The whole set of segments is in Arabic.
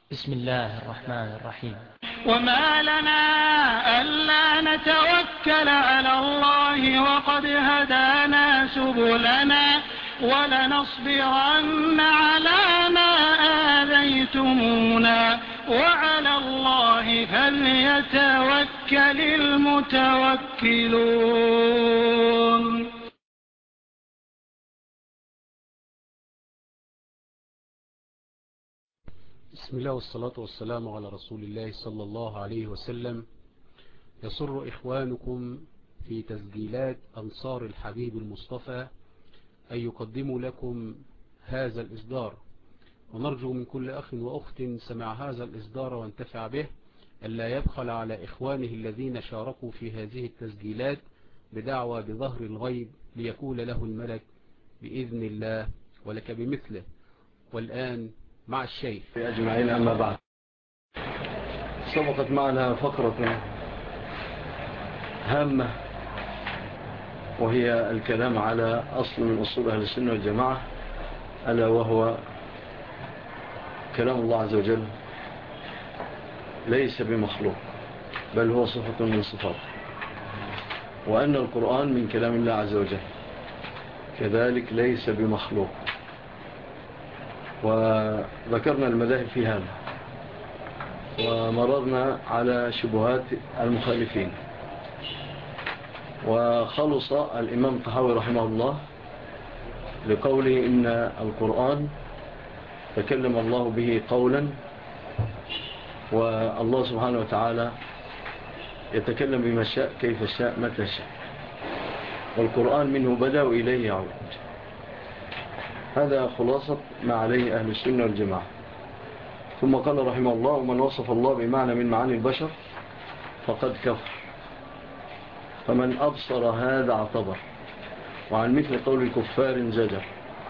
بسم الله الرحمن الرحيم. وما لنا ألا نتوكل على الله وقد هدانا سبلنا ولنصبرن على ما آذيتمونا وعلى الله فليتوكل المتوكلون. بسم الله والصلاة والسلام على رسول الله صلى الله عليه وسلم. يسر إخوانكم في تسجيلات أنصار الحبيب المصطفى أن يقدموا لكم هذا الإصدار، ونرجو من كل أخ وأخت سمع هذا الإصدار وانتفع به ألا يبخل على إخوانه الذين شاركوا في هذه التسجيلات بدعوى بظهر الغيب ليكون له الملك بإذن الله ولك بمثله. والآن مع الشيخ. أجمعين. أما بعد، سبقت معنا فقرة هامة وهي الكلام على أصل من أصول أهل السنة والجماعة، ألا وهو كلام الله عز وجل ليس بمخلوق بل هو صفة من صفاته، وأن القرآن من كلام الله عز وجل كذلك ليس بمخلوق. وذكرنا المذاهب في هذا ومررنا على شبهات المخالفين، وخلص الإمام الطحاوي رحمه الله لقوله إن القرآن تكلم الله به قولا، والله سبحانه وتعالى يتكلم بما شاء كيف شاء متى شاء، والقرآن منه بدأ وإليه يعود. هذا خلاصة ما عليه أهل السنة والجماعة. ثم قال رحمه الله: ومن وصف الله بمعنى من معاني البشر فقد كفر، فمن أبصر هذا اعتبر، وعن مثل قول الكفار زجر،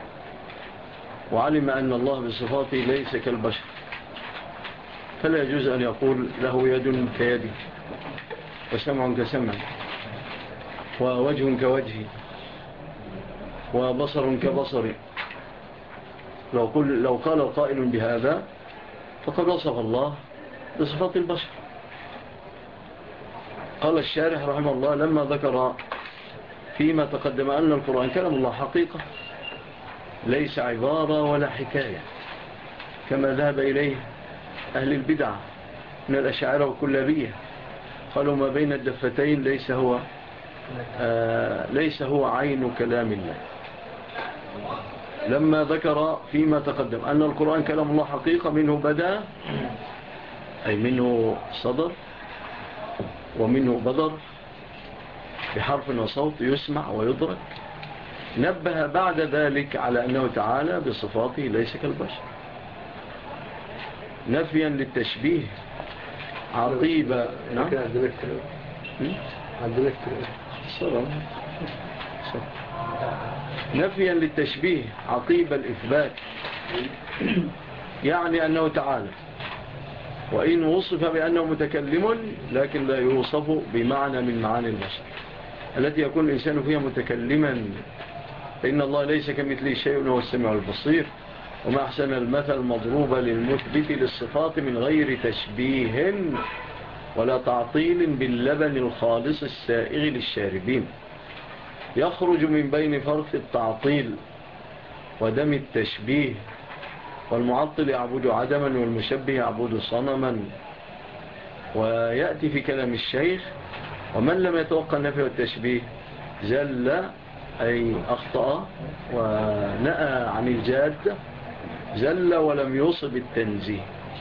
وعلم أن الله بصفاته ليس كالبشر، فلا يجوز أن يقول له يد كيدي، وسمع كسمع، ووجه كوجهي، وبصر كبصري. لو قال القائل بهذا فقد وصف الله بصفات البشر. قال الشارح رحمه الله لما ذكر فيما تقدم أن القرآن كلام الله حقيقة ليس عبارة ولا حكاية كما ذهب إليه أهل البدع من الأشاعرة والكلابية، قالوا ما بين الدفتين ليس هو عين كلام الله. لما ذكر فيما تقدم أن القرآن كلام الله حقيقة منه بدأ، أي منه صدر ومنه بدر بحرف وصوت يسمع ويدرك، نبه بعد ذلك على أنه تعالى بصفاته ليس كالبشر، نفيا للتشبيه عقيبة. نعم نفيا للتشبيه عقيب الإثبات، يعني أنه تعالى وإن وصف بأنه متكلم لكن لا يوصف بمعنى من معاني البشر التي يكون الإنسان فيها متكلما، فإن الله ليس كمثله شيء وهو السميع البصير. وما أحسن المثل مضروبة للمثبت للصفات من غير تشبيه ولا تعطيل باللبن الخالص السائغ للشاربين، يخرج من بين فرث التعطيل ودم التشبيه، والمعطل يعبد عدما والمشبه يعبد صنما. ويأتي في كلام الشيخ: ومن لم يتوقع النفي والتشبيه زل، أي أخطأ ونأى عن الجادة، زل ولم يصب التنزيه.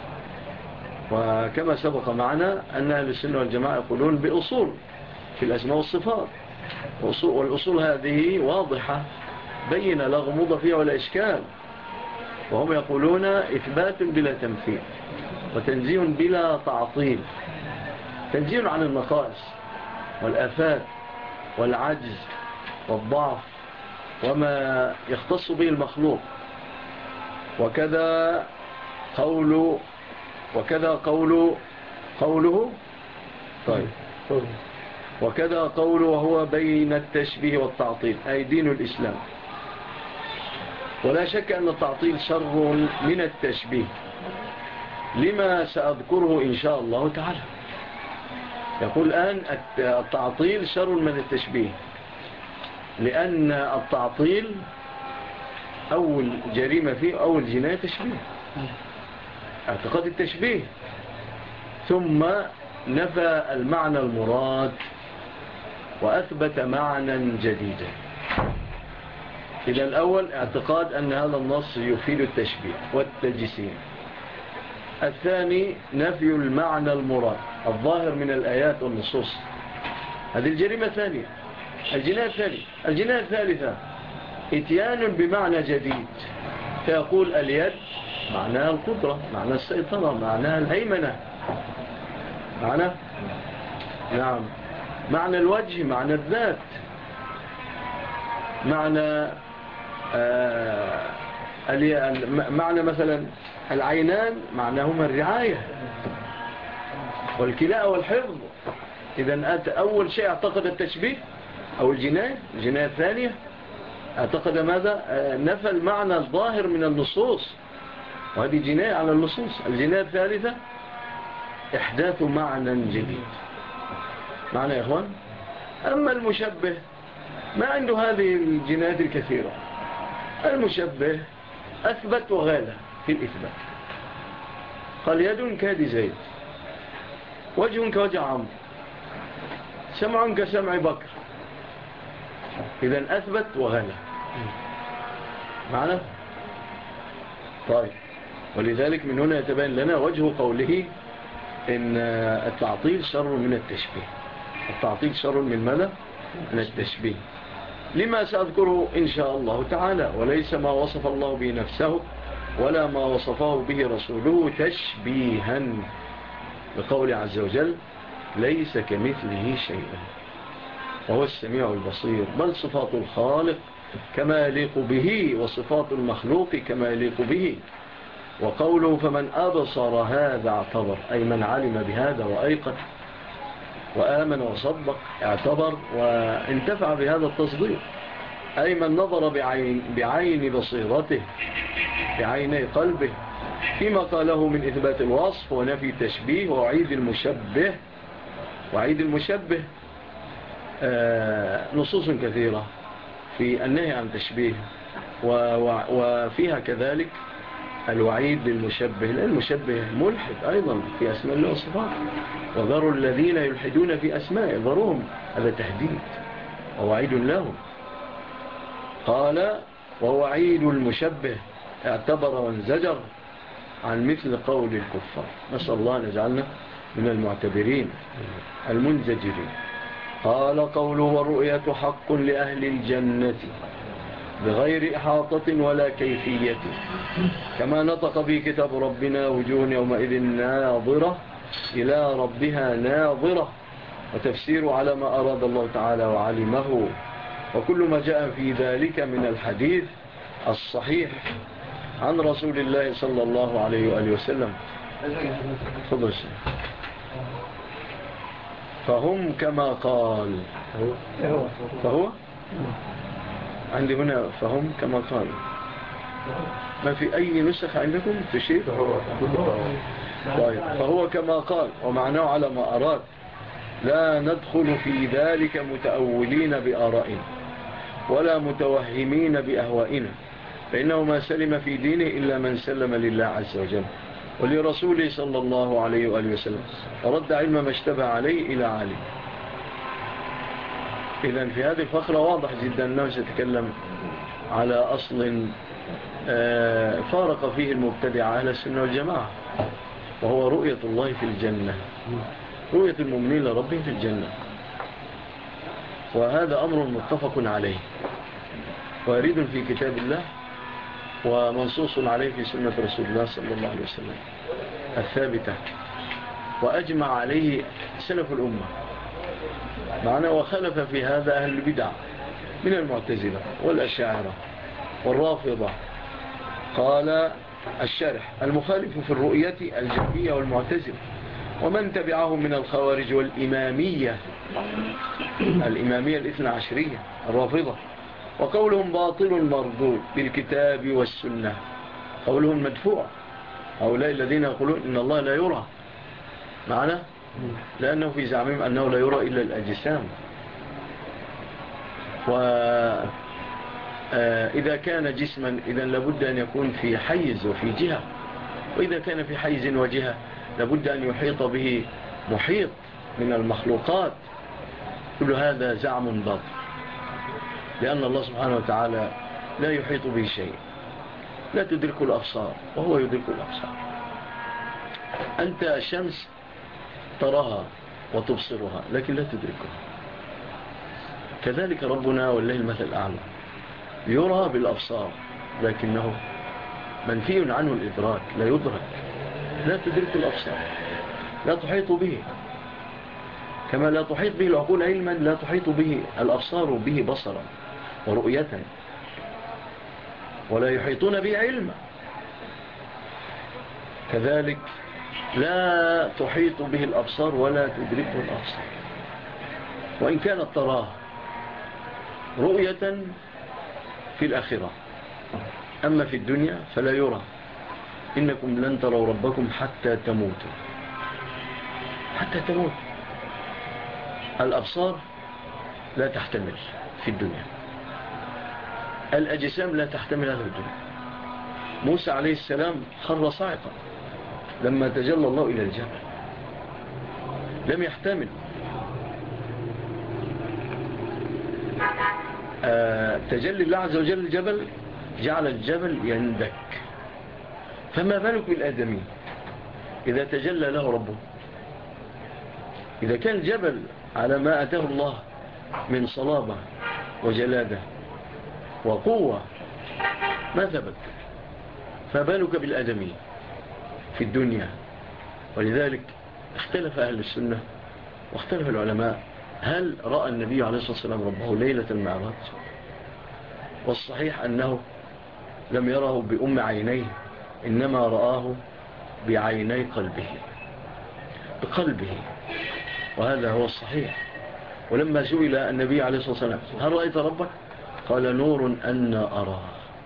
وكما سبق معنا أن أهل السنة والجماعة يقولون بأصول في الأسماء والصفات، والأصول هذه واضحة بين لا غموض فيها ولا إشكال، وهم يقولون إثبات بلا تمثيل وتنزيه بلا تعطيل، تنزيه عن النقائص والآفات والعجز والضعف وما يختص به المخلوق. وكذا قوله طيب وكذا قوله وهو بين التشبيه والتعطيل، أي دين الإسلام. ولا شك أن التعطيل شر من التشبيه، لما سأذكره إن شاء الله تعالى. يقول الآن التعطيل شر من التشبيه، لأن التعطيل أول جريمة فيه، أول جناية تشبيه، اعتقاد التشبيه، ثم نفى المعنى المراد وأثبت معنى جديدا. إذا الأول اعتقاد أن هذا النص يفيد التشبيه والتجسيم. الثاني نفي المعنى المراد الظاهر من الآيات والنصوص، هذه الجريمة الثانية. الجناية الثالثة اتيان بمعنى جديد، فيقول اليد معناها القدرة، معنى السيطرة، معناها الهيمنة، معنى الوجه، معنى الذات، معنى مثلا العينان معناهما الرعاية والكلاء والحفظ. إذن أول شيء اعتقد التشبيه أو الجناية الثانية اعتقد ماذا؟ نفى المعنى الظاهر من النصوص، وهذه جناية على النصوص. الجناية الثالثة إحداث معنى جديد. معنى يا إخوان؟ أما المشبه ما عنده هذه الجنايات الكثيرة. المشبه أثبت وغالى في الإثبات، قال يد كيد زيد، وجه كوجه عمرو، سمع كسمع بكر. إذن أثبت وغالى معنا. طيب، ولذلك من هنا يتبين لنا وجه قوله إن التعطيل شر من التشبيه. التعطيل شر من ماذا؟ من التشبيه. لما سأذكره إن شاء الله تعالى، وليس ما وصف الله به نفسه ولا ما وصفه به رسوله تشبيها، بقول عز وجل ليس كمثله شيء وهو السميع البصير، بل صفات الخالق كما يليق به وصفات المخلوق كما يليق به. وقوله فمن أبصر هذا اعتبر، أي من علم بهذا وأيقن وآمن وصدق اعتبر وانتفع بهذا التصديق، أي من نظر بعين بصيرته بعيني قلبه فيما قاله من إثبات الوصف ونفي التشبيه ووعيد المشبه. وعيد المشبه نصوص كثيرة في النهي عن تشبيه، وفيها كذلك الوعيد للمشبه، لأن المشبه ملحد أيضا في أسماء الله وصفاته. وذروا الذين يلحدون في أسماء، ذروهم، هذا تهديد ووعيد لهم. قال ووعيد المشبه اعتبر وانزجر عن مثل قول الكفار. نسأل الله أن يجعلنا من المعتبرين المنزجرين. قال قوله والرؤية حق لأهل الجنة بغير إحاطة ولا كيفية، كما نطق به كتاب ربنا وجوه يومئذ ناظرة إلى ربها ناظرة، وتفسير على ما أراد الله تعالى وعلمه، وكل ما جاء في ذلك من الحديث الصحيح عن رسول الله صلى الله عليه وآله وسلم. تفضل الشيخ. فهم كما قال، فهو عندي هنا فهم كما قال، ما في أي نسخ عندكم تشير؟ طيب، فهو كما قال ومعناه على ما أراد، لا ندخل في ذلك متأولين بآرائنا ولا متوهمين بأهوائنا، فإنه ما سلم في دينه إلا من سلم لله عز وجل ولرسوله صلى الله عليه وآله وسلم، ورد علم ما اشتبه عليه إلى عالم. إذن في هذه الفقرة واضح جدا أنه سيتكلم على أصل فارق فيه المبتدع أهل السنة والجماعة، وهو رؤية الله في الجنة، رؤية المؤمنين لربهم في الجنة. وهذا أمر متفق عليه ويريد في كتاب الله ومنصوص عليه في سنة رسول الله صلى الله عليه وسلم الثابتة، وأجمع عليه سلف الأمة معنا. وخلف في هذا أهل البدع من المعتزلة والأشاعرة والرافضة. قال الشارح المخالف في الرؤية الجهمية والمعتزلة ومن تبعهم من الخوارج والإمامية، الإمامية الاثنى عشرية الرافضة، وقولهم باطل مردود بالكتاب والسنة، قولهم مدفوع هؤلاء الذين يقولون إن الله لا يرى معنا، لأنه في زعمهم أنه لا يرى إلا الأجسام. وإذا كان جسما إذا لابد أن يكون في حيز وفي جهة، وإذا كان في حيز وجهة لابد أن يحيط به محيط من المخلوقات. كل هذا زعم باطل، لأن الله سبحانه وتعالى لا يحيط به شيء، لا تدرك الأبصار وهو يدرك الأبصار. أنت الشمس تراها وتبصرها لكن لا تدركها، كذلك ربنا والله المثل الأعلى يرى بالأبصار لكنه منفي عنه الإدراك، لا يدرك، لا تدرك الأبصار، لا تحيط به كما لا تحيط به العقول علما، لا تحيط به الأبصار به بصرا ورؤية، ولا يحيطون به علما. كذلك لا تحيط به الأبصار ولا تدركه الأبصار، وإن كانت تراه رؤية في الآخرة، أما في الدنيا فلا يرى. إنكم لن تروا ربكم حتى تموتوا، حتى تموت. الأبصار لا تحتمل في الدنيا، الأجسام لا تحتمل هذا الدنيا. موسى عليه السلام خر صاعقا لما تجلى الله إلى الجبل، لم يحتمل. تجلي الله عز وجل الجبل جعل الجبل يندك، فما بالك بالآدمين إذا تجلى له ربه؟ إذا كان الجبل على ما أتاه الله من صلابة وجلادة وقوة ما ثبت، فبالك بالآدمين في الدنيا. ولذلك اختلف أهل السنة واختلف العلماء هل رأى النبي عليه الصلاة والسلام ربه ليلة المعراج؟ والصحيح أنه لم يره بأم عينيه، إنما رآه بعيني قلبه، بقلبه، وهذا هو الصحيح. ولما سئل النبي عليه الصلاة والسلام هل رأيت ربك؟ قال نور أن أراه،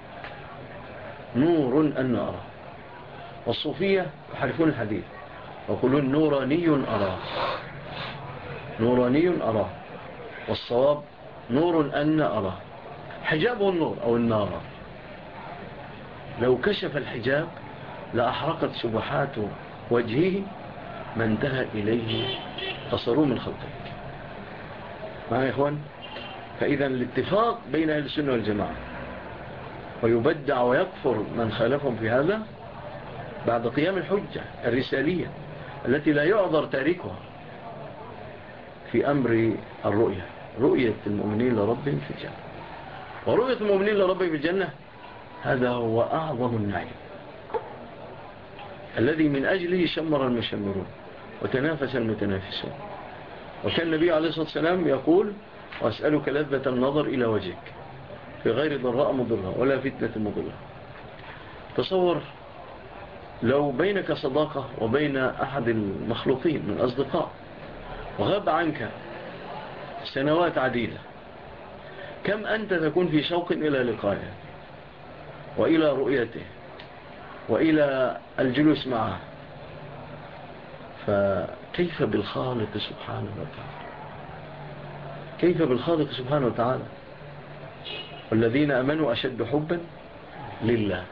نور أن أراه. والصوفية يحرفون الحديث ويقولون نوراني أراه، نوراني أراه، والصواب نور أن أراه. حجابه النور أو النار، لو كشف الحجاب لأحرقت سبحات وجهه ما انتهى إليه بصره من خلقه. معنا يا إخوان؟ فإذا الاتفاق بين أهل السنة والجماعة، ويبدع ويكفر من خالفهم في هذا بعد قيام الحجة الرسالية التي لا يعذر تاريخها في أمر الرؤية، رؤية المؤمنين لربهم في الجنة. ورؤية المؤمنين لربهم في الجنة هذا هو أعظم النعيم الذي من أجله شمر المشمرون وتنافس المتنافسون. وكان النبي عليه الصلاة والسلام يقول وأسألك لذة النظر إلى وجهك في غير ضراء مضرة ولا فتنة مضرة. تصور لو بينك صداقة وبين أحد المخلوقين من أصدقاء وغاب عنك سنوات عديدة، كم أنت تكون في شوق إلى لقائه وإلى رؤيته وإلى الجلوس معه. فكيف بالخالق سبحانه وتعالى؟ كيف بالخالق سبحانه وتعالى؟ والذين أمنوا أشد حبا لله.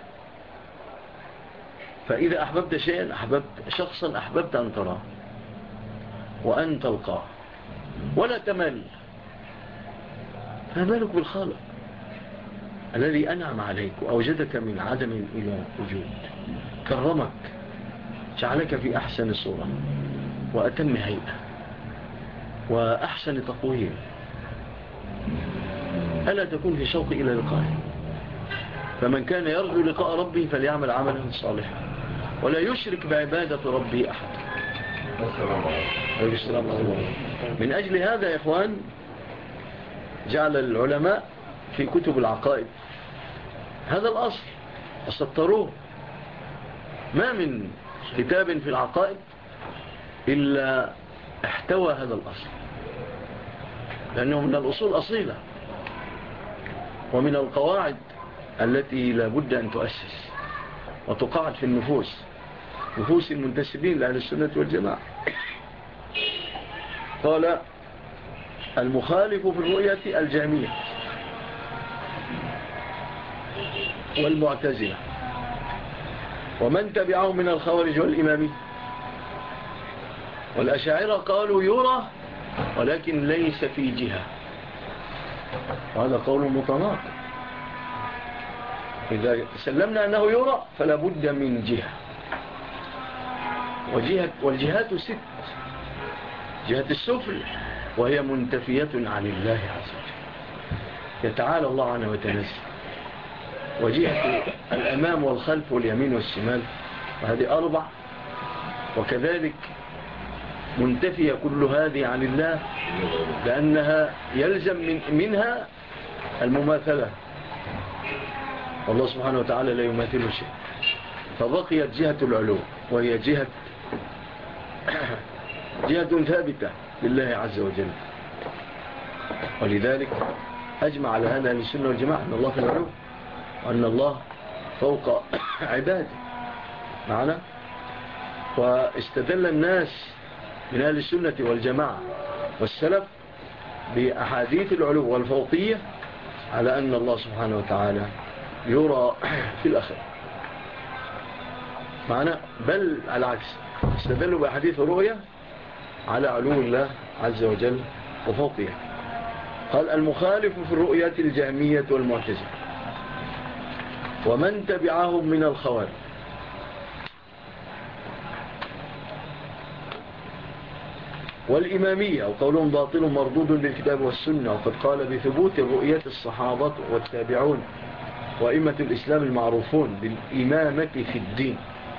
فإذا أحببت شيئا، أحببت شخصا، أحببت أن تراه وأن تلقاه ولا تمل. فمالك بالخالق الذي أنعم عليك وأوجدك من عدم إلى وجود، كرمك، جعلك في أحسن صورة وأتم هيئة وأحسن تقويم. ألا تكون في شوق إلى لقائه؟ فمن كان يرجو لقاء ربه فليعمل عملا صالحا ولا يشرك بعبادة ربه أحد. من أجل هذا يا إخوان جعل العلماء في كتب العقائد هذا الأصل وسطروه. ما من كتاب في العقائد إلا احتوى هذا الأصل، لأنه من الأصول أصيلة ومن القواعد التي لا بد أن تؤسس وتقاعد في النفوس نفوس المنتسبين لأهل السنة والجماعة. قال المخالف في الرؤية الجهمية والمعتزلة ومن تبعهم من الخوارج والإمامية. والأشاعرة قالوا يرى ولكن ليس في جهة، وهذا قول متناقض. إذا سلمنا أنه يرى فلا بد من جهة، والجهات 6: جهة السفل وهي منتفية عن الله عز وجل، يتعالى الله عنه وتنزل. وجهة الأمام والخلف واليمين والشمال، وهذه 4. وكذلك منتفية كل هذه عن الله، لأنها يلزم منها المماثلة، والله سبحانه وتعالى لا يماثل شيء. فبقيت جهة العلو، وهي جهة ثابتة لله عز وجل. ولذلك أجمع على هذا السنة والجماعة أن الله في العلو، وأن الله فوق عباده معنا. واستدل الناس من أهل السنة والجماعة والسلف بأحاديث العلو والفوقية على أن الله سبحانه وتعالى يرى في الآخرة معنا، بل على العكس استدلوا بأحاديث الرؤية على علو الله عز وجل وفوقية. قال المخالف في الرؤية الجهمية والمعتزلة ومن تبعهم من الخوارج. والإمامية وقولهم باطل مردود بالكتاب والسنة، وقد قال بثبوت الرؤية الصحابة والتابعون وإمة الإسلام المعروفون بالإمامة في الدين،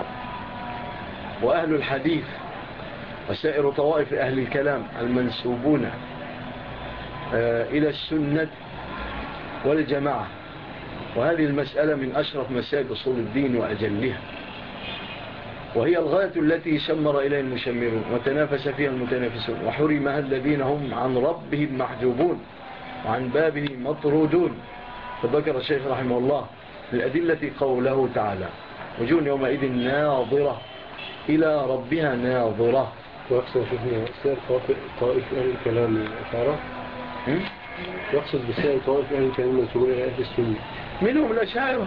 وأهل الحديث وسائر طوائف أهل الكلام المنسوبون إلى السنة والجماعة. وهذه المسألة من أشرف مسائل أصول الدين وأجلها، وهي الغاية التي شمر إليه المشمرون وتنافس فيها المتنافسون، وحرمها الذين هم عن ربهم محجوبون وعن بابه مطرودون. فذكر الشيخ رحمه الله للأدلة قوله تعالى وجوه يومئذ ناظرة إلى ربها ناظرة. ويقصد شيخنا سائر طائف أهل الكلام أشعره، يقصد بسائر طائف أهل الكلام منسوبون إلى أهل السنة، منهم الأشاعرة،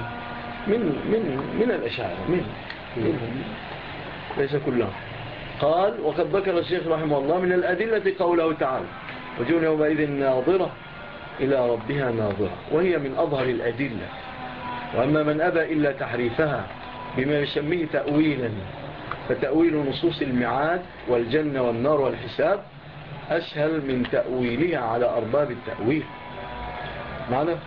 من الأشاعرة منهم ليس كلهم. قال وقد ذكر الشيخ رحمه الله من الأدلة قوله تعالى وجوه يومئذ ناظرة إلى ربها ناظرة، وهي من أظهر الأدلة. وأما من أبى إلا تحريفها بما يسميه تأويلا، فتأويل نصوص المعاد والجنة والنار والحساب أسهل من تأويلها على أرباب التأويل معنى.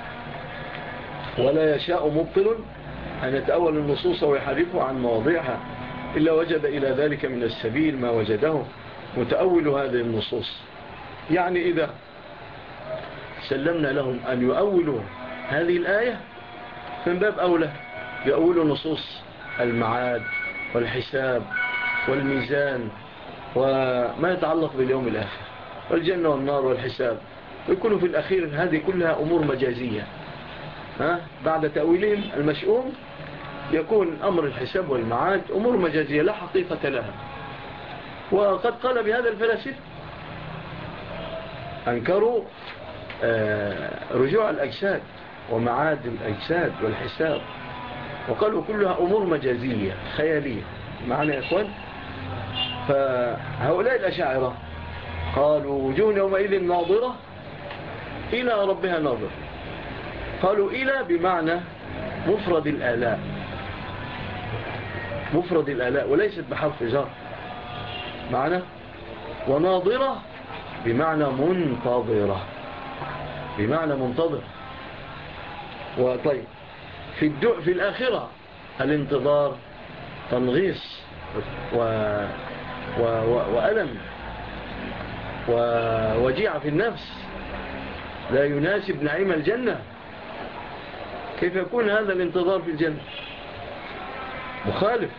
ولا يشاء مبطل أن يتأول النصوص ويحرفه عن مواضعها إلا وجد إلى ذلك من السبيل ما وجده متأول هذه النصوص. يعني إذا سلمنا لهم أن يؤولوا هذه الآية من باب أولى يؤولوا نصوص المعاد والحساب والميزان وما يتعلق باليوم الآخر والجنة والنار والحساب، ويكونوا في الأخير هذه كلها أمور مجازية. بعد تأويلهم المشؤوم يكون أمر الحساب والمعاد أمور مجازية لا حقيقة لها. وقد قال بهذا الفلاسفة أنكروا رجوع الأجساد ومعاد الأجساد والحساب، وقالوا كلها أمور مجازية خيالية معنا يا إخوان. فهؤلاء الأشاعرة قالوا وجوه يومئذ ناظرة إلى ربها ناظرة، قالوا إلى بمعنى مفرد الآلاء، مفرد الآلاء وليست بحرف جر معنى. وناظرة بمعنى منتظرة، بمعنى منتظر. وطيب في الآخرة الانتظار تنغيص وألم ووجيعة في النفس لا يناسب نعيم الجنة. كيف يكون هذا الانتظار في الجنة؟ مخالف.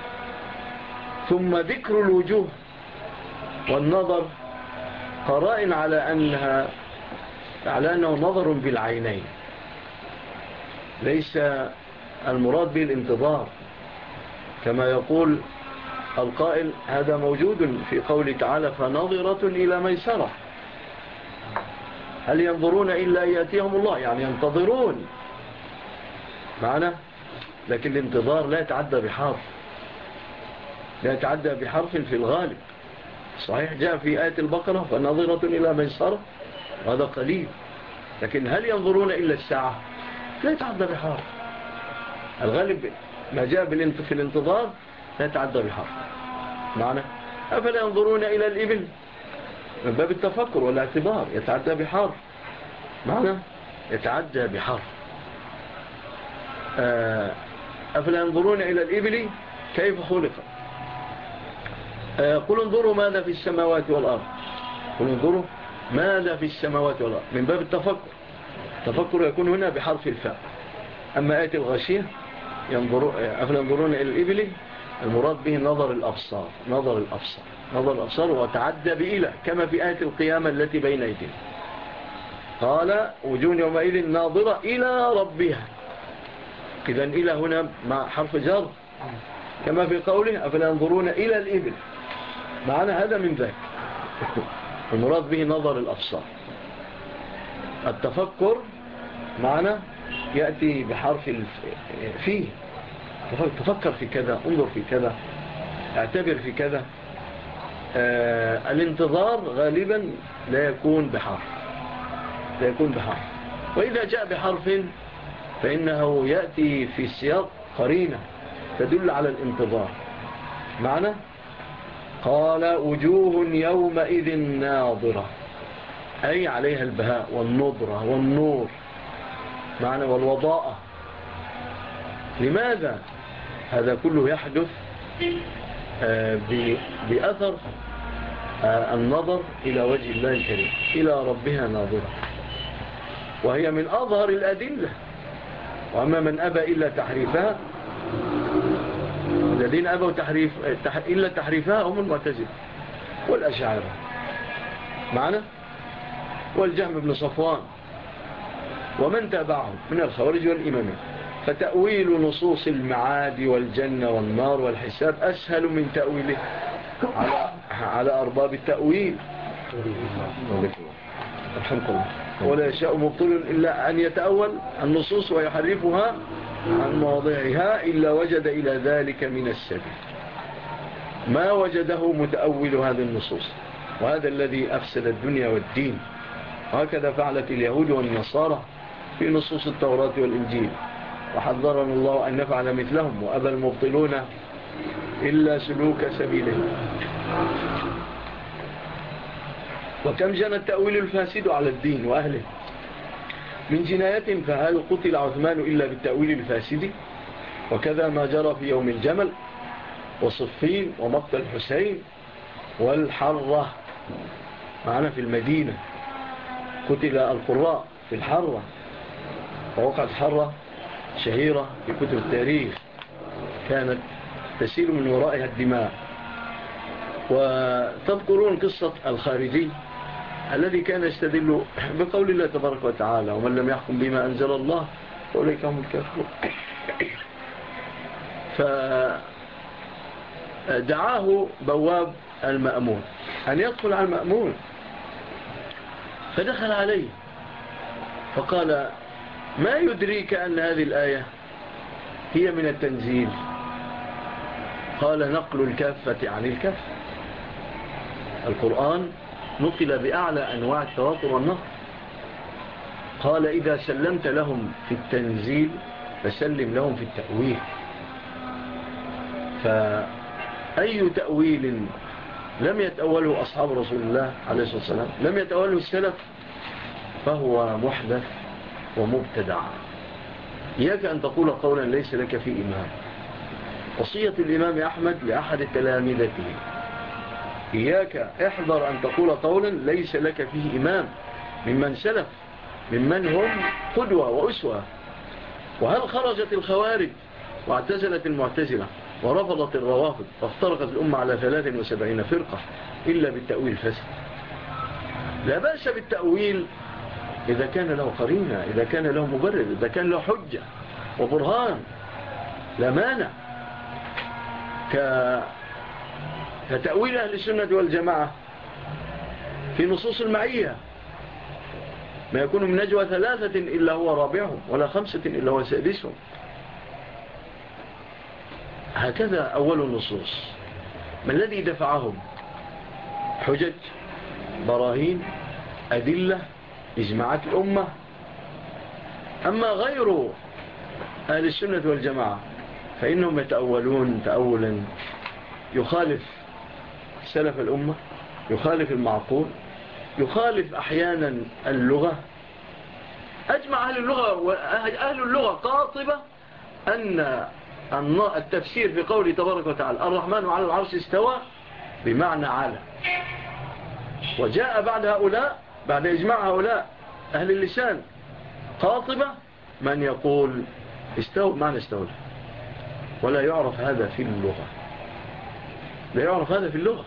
ثم ذكر الوجوه والنظر قرائن على أنه نظر بالعينين، ليس المراد به الانتظار، كما يقول القائل هذا موجود في قوله تعالى فنظرة إلى ميسرة. هل ينظرون إلا أن يأتيهم الله؟ يعني ينتظرون معنا، لكن الانتظار لا يتعدى بحرف، لا يتعدى بحرف في الغالب. صحيح جاء في آية البقرة فنظرة إلى ميسرة، وهذا قليل، لكن هل ينظرون إلا الساعة؟ لا يتعدى بحرف. الغالب ما جاء في الانتظار لا يتعدى بحرف معنا. أفلا ينظرون إلى الإبل من باب التفكر والاعتبار، يتعدى بحرف معنا، يتعدى بحرف. أفلا ينظرون إلى الإبل كيف خلقت. قل انظروا ماذا في السماوات والأرض، قل انظروا ماذا في السماوات والأرض، من باب التفكر. التفكر يكون هنا بحرف الفاء. أما آية الغاشية أفلا ينظرون إلى الإبل، المراد به نظر الأبصار، نظر الأبصار، نظر الأبصار، وتعدى بإله كما في آية القيامة التي بين أيدينا. قال وجوه يومئذ ناظرة إلى ربها. إذن إلى هنا مع حرف جر كما في قوله أفلا ينظرون إلى الإبل، معنى هذا من ذاك. المراد به نظر الأبصار. التفكر معنا يأتي بحرف فيه، تفكر في كذا، انظر في كذا، اعتبر في كذا. الانتظار غالبا لا يكون بحرف، لا يكون بحرف. وإذا جاء بحرف فإنه يأتي في السياق قرينة تدل على الانتظار معنا. قال وجوه يومئذ ناظرة، أي عليها البهاء والنضرة والنور معنا والوضاءة. لماذا هذا كله يحدث؟ بأثر النظر إلى وجه الله الكريم، إلى ربها ناظرة، وهي من أظهر الأدلة. وأما من أبى إلا تحريفها، الذين أبوا إلا تحريفها هم المعتزلة والأشاعرة معنا، والجهم بن صفوان ومن تابعهم من الخوارج والإمامين. فتأويل نصوص المعاد والجنة والنار والحساب أسهل من تأويله على أرباب التأويل. ولا يشاء مبطل إلا أن يتأول النصوص ويحرفها عن مواضعها إلا وجد إلى ذلك من السبيل ما وجده متأول هذه النصوص، وهذا الذي أفسد الدنيا والدين. وهكذا فعلت اليهود والنصارى في نصوص التوراة والإنجيل، وحذرنا الله أن نفعل مثلهم، وأبى المبطلون إلا سلوك سبيلهم. وكم جنى التأويل الفاسد على الدين وأهله من جناية، فهل قتل عثمان إلا بالتأويل الفاسد؟ وكذا ما جرى في يوم الجمل وصفين ومقتل حسين والحرة معنا في المدينة. قتل القراء في الحرة، ووقعت حرة شهيرة في كتب التاريخ كانت تسيل من ورائها الدماء. وتذكرون قصة الخارجي الذي كان يستدل بقول الله تبارك وتعالى ومن لم يحكم بما أنزل الله فأولئك هم الكافرون. فدعاه بواب المأمون أن يدخل على المأمون، فدخل عليه فقال ما يدريك أن هذه الآية هي من التنزيل؟ قال نقل الكافة عن الكافة. القرآن نقل بأعلى أنواع التواتر والنقل. قال إذا سلمت لهم في التنزيل فسلم لهم في التأويل. فأي تأويل لم يتأوله أصحاب رسول الله عليه الصلاة والسلام، لم يتأوله السلف، فهو محدث ومبتدع. إياك أن تقول قولا ليس لك فيه إمام. وصية الإمام أحمد لأحد تلامذته، إياك احذر أن تقول قولا ليس لك فيه إمام ممن سلف، ممن هم قدوة وأسوة. وهل خرجت الخوارج واعتزلت المعتزلة ورفضت الروافض فافترقت الأمة على 73 فرقة إلا بالتأويل الفاسد؟ لا بأس بالتأويل إذا كان له قرينة، إذا كان له مبرر، إذا كان له حجة وبرهان، لا مانع. كتأويل أهل السنة والجماعة في نصوص المعية، ما يكون من نجوى 3 إلا هو رابعهم ولا 5 إلا هو سادسهم. هكذا أول النصوص. ما الذي دفعهم؟ حجج، براهين، أدلة، إجماعات الأمة. أما غير أهل السنة والجماعة فإنهم يتأولون تأولا يخالف سلف الأمة، يخالف المعقول، يخالف أحيانا اللغة. أجمع أهل اللغة وأهل اللغة قاطبة أن التفسير في قوله تبارك وتعالى الرحمن على العرش استوى بمعنى على. وجاء بعد هؤلاء، بعد إجماع هؤلاء أهل اللسان قاطبة من يقول استوى بمعنى استولى، ولا يعرف هذا في اللغة، لا يعرف هذا في اللغة.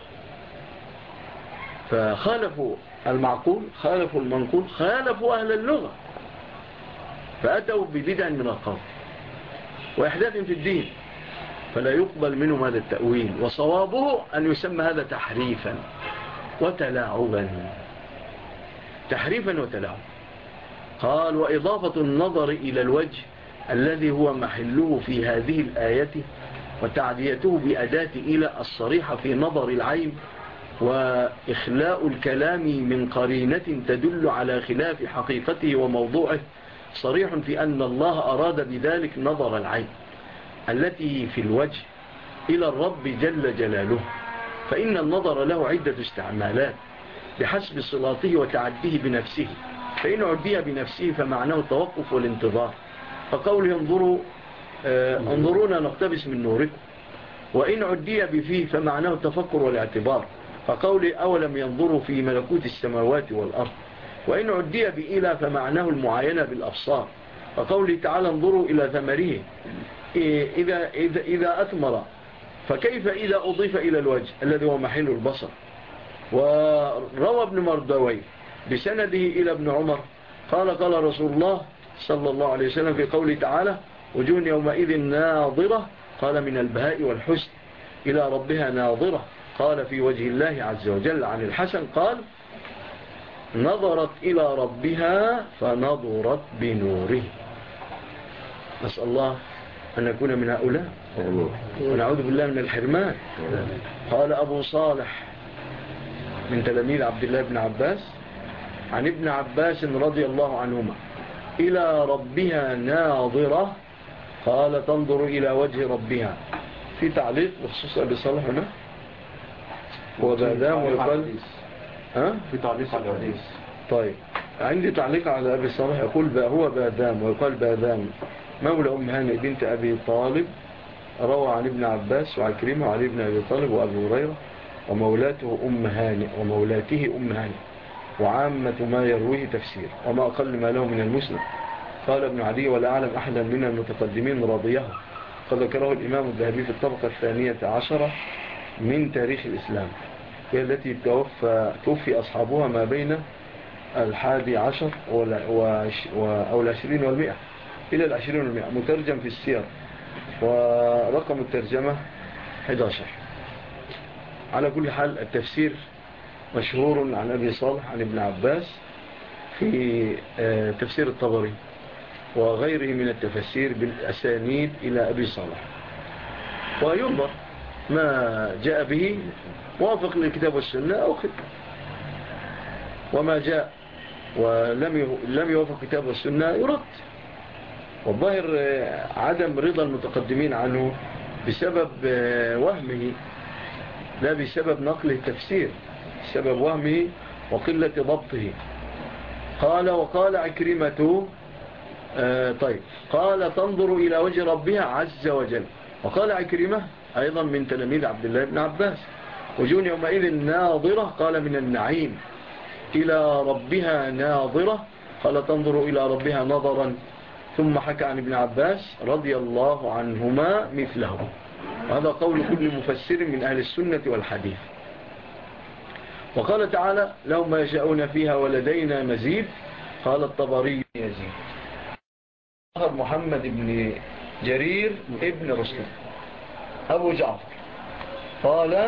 فخالفوا المعقول، خالفوا المنقول، خالفوا أهل اللغة، فأتوا ببدع من القول وإحداث في الدين، فلا يقبل منهم هذا التأويل. وصوابه أن يسمى هذا تحريفا وتلاعبا، تحريفا وتلاعبا. قال وإضافة النظر إلى الوجه الذي هو محله في هذه الآية وتعديته بأداة إلى الصريحة في نظر العين، وإخلاء الكلام من قرينة تدل على خلاف حقيقته وموضوعه، صريح في أن الله أراد بذلك نظر العين التي في الوجه إلى الرب جل جلاله، فإن النظر له عدة استعمالات بحسب صلاته وتعديه بنفسه. فإن عديه بنفسه فمعناه التوقف والانتظار، فقوله انظرونا نقتبس من نوركم. وإن عدي بفيه فمعناه التفكر والاعتبار، فقوله أولم ينظروا في ملكوت السماوات والأرض. وإن عدي بإلى فمعناه المعاينة بالأبصار، فقوله تعالى انظروا إلى ثمره إذا أثمر، فكيف إذا أضيف إلى الوجه الذي هو محل البصر. وروى ابن مردوي بسنده إلى ابن عمر قال رسول الله صلى الله عليه وسلم في قوله تعالى وجوه يومئذ ناظرة، قال من البهاء والحسن إلى ربها ناظرة. قال في وجه الله عز وجل عن الحسن قال نظرت إلى ربها فنظرت بنوره. نسأل الله أن نكون من هؤلاء ونعوذ بالله من الحرمان. قال أبو صالح من تلاميذ عبد الله بن عباس عن ابن عباس رضي الله عنهما إلى ربها ناظرة، قال تنظر إلى وجه ربها. في تعليق بخصوص أبي صالح هنا وبادام ويقال في تعليق على الحديث. طيب عندي تعليق على أبي صالح يقول هو بادام ويقال بادام مولى أم هانئ بنت أبي طالب، روى عن ابن عباس وعكرمة وعلي بن أبي طالب وأبي هريرة ومولاته أم هانئ ومولاته أم هانئ، وعامة ما يرويه تفسير وما أقل ما له من المسلم. قال ابن عدي ولا أعلم أحدا من المتقدمين رضيه، قد ذكره الإمام الذهبي في الطبقة 12 من تاريخ الإسلام، هي التي توفي أصحابها ما بين 11 أو 20 والمئة إلى 20 والمئة، مترجم في السير ورقم الترجمة 11. على كل حال التفسير مشهور عن أبي صالح عن ابن عباس في تفسير الطبري وغيره من التفسير بالأسانيد إلى أبي صالح، وينظر ما جاء به موافق للكتاب والسنة أو خد، وما جاء ولم يوافق الكتاب والسنة يرد. والظاهر عدم رضا المتقدمين عنه بسبب وهمه لا بسبب نقل التفسير، بسبب وهمه وقلة ضبطه. وقال عكرمة طيب قال تنظر إلى وجه ربها عز وجل. وقال عكرمة أيضا من تلاميذ عبد الله بن عباس وجون يومئذ ناظرة، قال من النعيم. إلى ربها ناظرة قال تنظر إلى ربها نظرا. ثم حكى عن ابن عباس رضي الله عنهما مثله. وهذا قول كل مفسر من أهل السنة والحديث. وقال تعالى لهم ما يشاءون فيها ولدينا مزيد. قال الطبري يزيد. محمد بن جرير ابن رستم أبو جعفر قال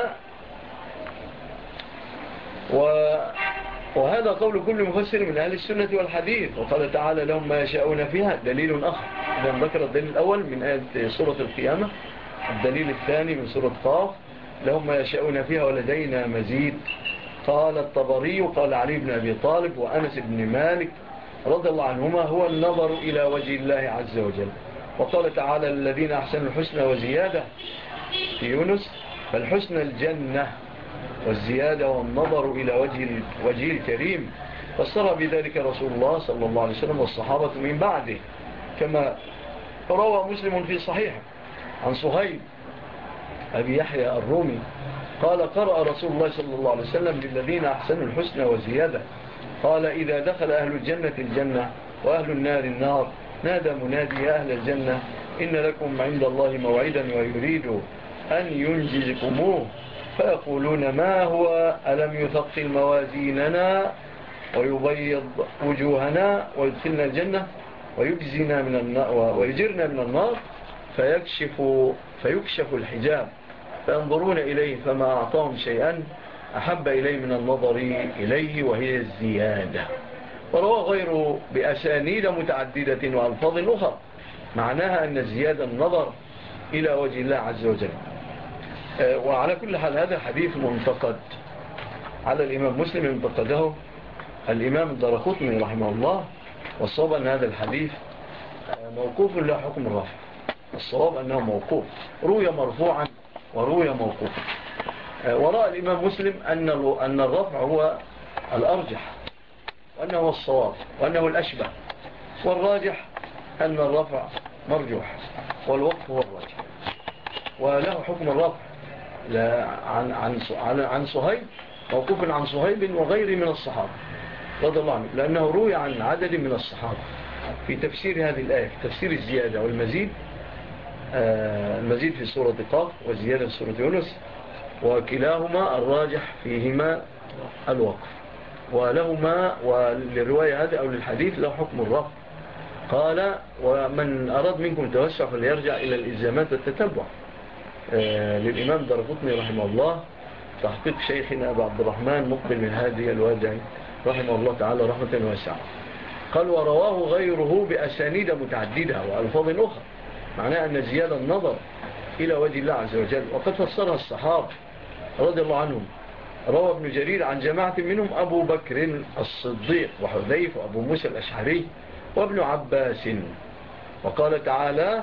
وهذا قول كل مفسر من أهل السنة والحديث. وقال تعالى لهم ما يشاءون فيها دليل آخر. إذا ذكر الدليل الأول من آية سورة القيامة، الدليل الثاني من سورة قاف لهم ما يشاءون فيها ولدينا مزيد. قال الطبري قال علي بن أبي طالب وأنس بن مالك رضي الله عنهما هو النظر إلى وجه الله عز وجل. وقال تعالى الذين أحسنوا الحسنى وزيادة في يونس، فالحسنى الجنة والزيادة والنظر إلى وجه الكريم. فسر بذلك رسول الله صلى الله عليه وسلم والصحابة من بعده، كما روى مسلم في صحيحه عن صهيب أبي يحيى الرومي قال قرأ رسول الله صلى الله عليه وسلم للذين أحسنوا الحسنى وزيادة. قال إذا دخل أهل الجنة الجنة وأهل النار النار نادى منادي يا أهل الجنة إن لكم عند الله موعدا ويريد أن ينجزكموه، فيقولون ما هو ألم يثقل موازيننا ويبيض وجوهنا ويدخلنا الجنة ويجرنا من النار. فيكشف الحجاب فينظرون إليه فما أعطاهم شيئا أحب إليه من النظر إليه وهي الزيادة. وروى غيره بأسانيد متعددة وألفاظ أخرى معناها أن الزيادة النظر إلى وجه الله عز وجل. وعلى كل حال هذا الحديث منتقد على الإمام مسلم، انتقده الإمام الدارقطني رحمه الله. والصواب أن هذا الحديث موقوف لا حكم الرفع. الصواب أنه موقوف، روي مرفوعا وروي موقوفا. ورأى الإمام مسلم أن الرفع هو الأرجح وأنه هو الصواب وأنه الأشبه، والراجح أن الرفع مرجوح والوقف هو الراجح. وله حكم الرفع عن صهيب، موقوف عن صهيب وغيره من الصحابة رضي الله عنه، لأنه روي عن عدد من الصحابة في تفسير هذه الآية، في تفسير الزيادة والمزيد. المزيد في سورة قاف والزيادة في سورة يونس، وكلاهما الراجح فيهما الوقف، ولهما وللرواية هذه أو للحديث له حكم الرفع. قال ومن أراد منكم توسع فليرجع إلى الإلزامات والتتبع للإمام الدارقطني رحمه الله، تحقيق شيخنا أبو عبد الرحمن مقبل من هذه الوادعي رحمه الله تعالى رحمة واسعة. قال ورواه غيره بأسانيد متعددة وألفاظ أخرى معناه أن زيادة النظر إلى وجه الله عز وجل، وقد فسرها الصحابة رضي الله عنهم. روى ابن جرير عن جماعة منهم أبو بكر الصديق وحذيف وأبو موسى الأشعري وابن عباس. وقال تعالى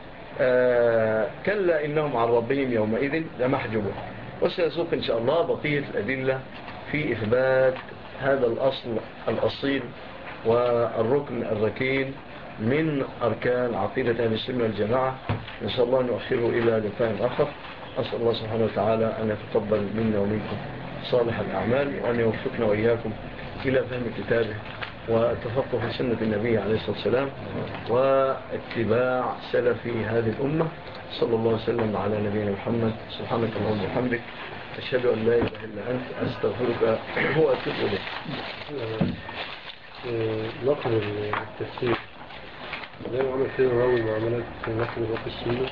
كلا إنهم عن ربهم يومئذ لمحجوبون. وسيسوق إن شاء الله بقية الأدلة في إثبات هذا الأصل الأصيل والركن الركين من أركان عقيدة أهل السنة والجماعة. إن شاء الله نؤخره إلى لقاء آخر. أسأل الله سبحانه وتعالى أن يتقبل منا ومنكم صالح الأعمال، وأن يوفقنا وإياكم إلى فهم كتابه والتفقه في سنة النبي عليه الصلاة والسلام واتباع سلف هذه الأمة. صلى الله وسلم على نبينا محمد. سبحانك اللهم وبحمدك، أشهد أن لا إله إلا أنت، أستغفرك وأتوب إليك. نقل التفسير زي ما عمل كده راوي معاملات نقل الوقت السنة.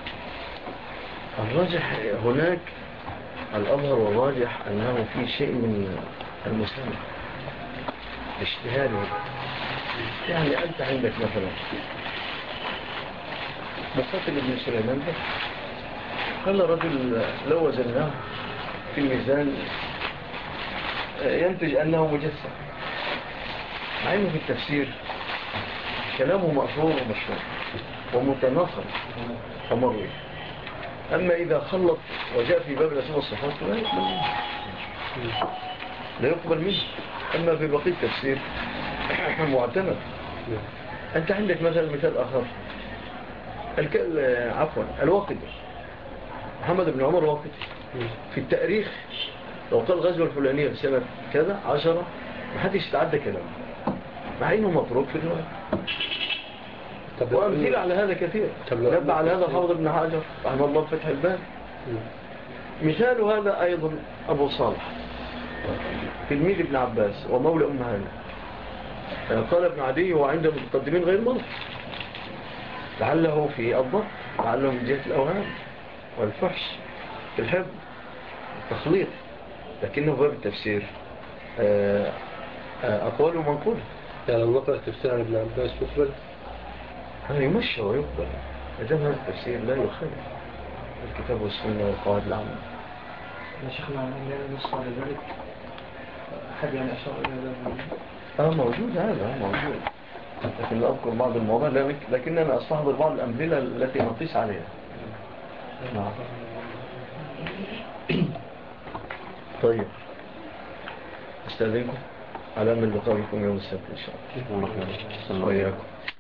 الراجح هناك الأظهر والراجح أنه في شيء من المسامح اجتهاده. يعني أنت عندك مثلا مقاتل ابن سليمان ده قال رجل لو وزناه في الميزان ينتج أنه مجسم، مع أنه في التفسير كلامه مأثور ومشهور ومتناقض ومروي. أما إذا خلط وجاء في باب الأسماء والصفات لا يقبل منه. أما في بقية التفسير معتمد. أنت عندك مثال آخر، الواقدي محمد بن عمر واقدي في التاريخ لو قال غزوة الفلانية في سنة كذا 10 محدش يتعدى كلامه، مع إنه مطروق في الرواية. وأمثيل على هذا كثير. نبع على هذا حافظ ابن حجر رحمه الله فتح الباب. مثال هذا أيضا أبو صالح تلميذ ابن عباس ومولى أم هانئ. قال ابن عدي وعند المتقدمين غير مرض، لعله في الضبط، لعله من جهة الأوهام والفحش في الحفظ. تخليط، لكنه باب التفسير أقوال منقولة. يعني لو نقرأ تفسير عن ابن عباس يقبل؟ هذا يمشي ويقبل، إذا هذا التفسير لا يخالف الكتاب والسنة والقواعد العامة. يا شيخنا عندنا نص على ذلك أحد يعني أشار إلى ذلك. موجود، هذا موجود، لكن لا أذكر بعض المواضيع، لكننا أستحضر بعض الأمثلة التي نقيس عليها. نعم. طيب، استاذنكم على من لقاء بكم يوم السبت إن شاء الله. وإياكم.